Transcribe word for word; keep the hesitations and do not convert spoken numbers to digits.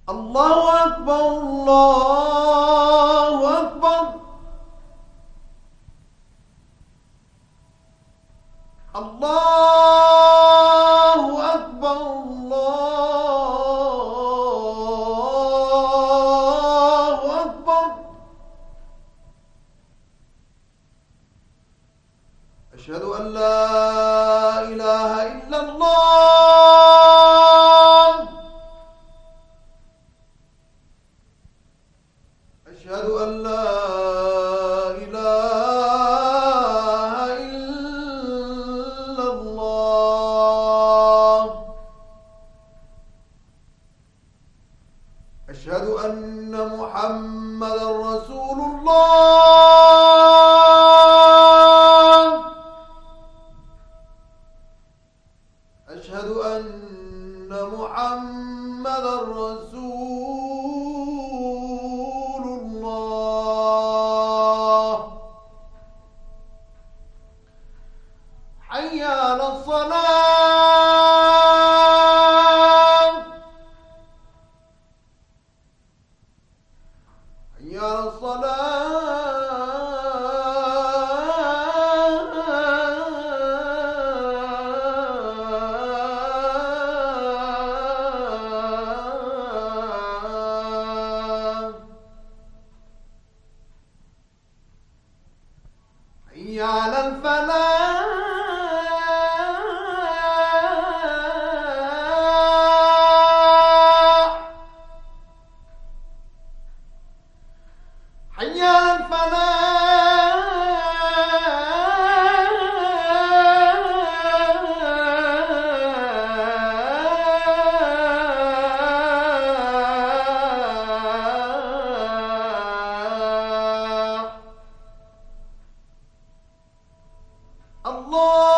الله أكبر الله أكبر. الله أكبر الله أكبر. أشهد أن لا إله إلا الله. أشهد أن لا إله إلا الله. أشهد أن محمدا رسول الله. أشهد أن محمدا رسول الله. حي على الصلاة. حي على الصلاة. حي على الفلاح. حي على الفلاح. الله